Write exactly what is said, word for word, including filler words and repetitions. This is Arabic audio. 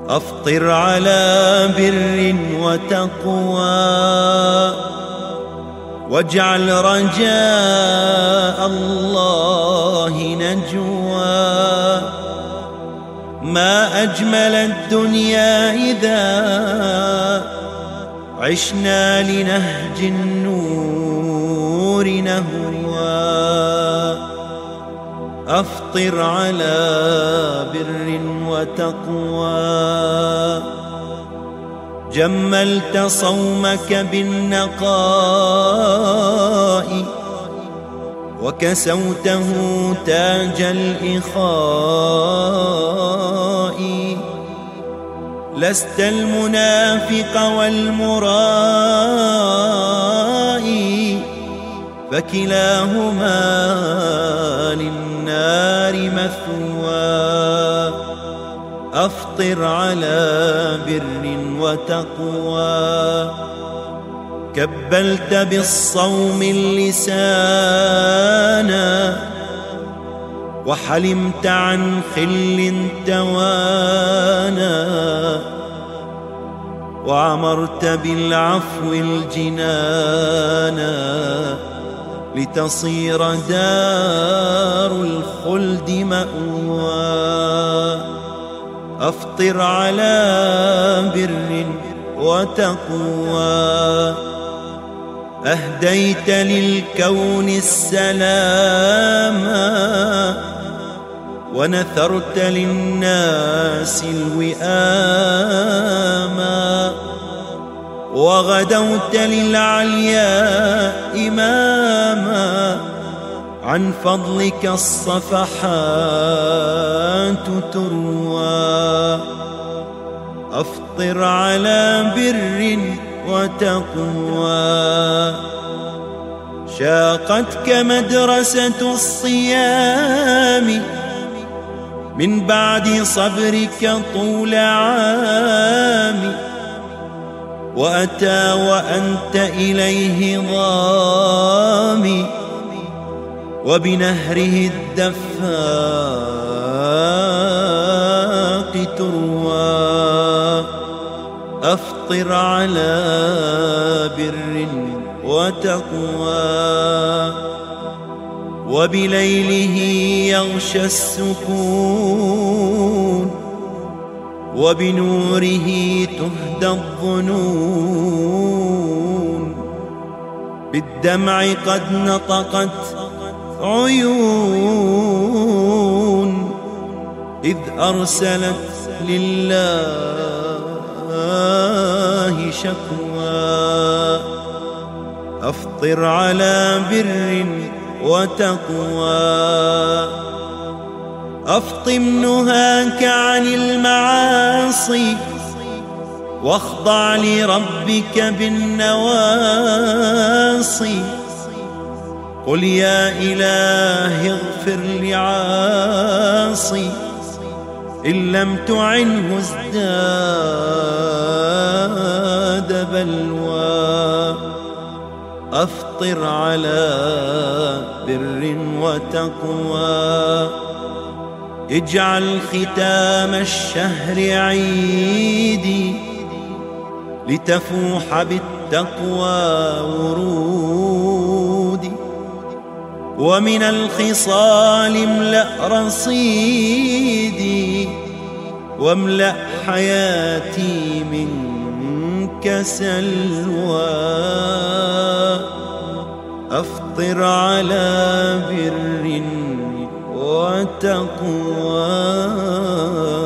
أفطر على بر وتقوى واجعل رجاء الله نجوى. ما أجمل الدنيا إذا عشنا لنهج النور نهوى. أفطر على بر وتقوى جملت صومك بالنقاء وكسوته تاج الإخاء. لست المنافق والمرائي فكلاهما للنار مثوى. أفطر على بر وتقوى كبلت بالصوم اللسانا وحلمت عن خل توانا وعمرت بالعفو الجنانا لتصير دار الخلد مأوى. أفطر على بر وتقوى أهديت للكون السلاما ونثرت للناس الوئاما وغدوت للعلياء إماما عن فضلك الصفحات تروى. أفطر على بر وتقوى شاقتك مدرسة الصيام من بعد صبرك طول عام وأتى وأنت إليه ضامي وبنهره الدفاق تروى. أفطر على بر وتقوى وبليله يغشى السكون وبنوره تهدى الظنون. بالدمع قد نطقت عيون إذ أرسلت لله شكوى. أفطر على بر وتقوى أفطم نهاك عن المعاصي واخضع لربك بالنواصي. قل يا إله اغفر لعاصي إن لم تعنه ازداد بلوى. أفطر على بر وتقوى اجعل ختام الشهر عيدي لتفوح بالتقوى ورودي. ومن الخصال املأ رصيدي واملأ حياتي منك سلوى. أفطر على بر وتقوى.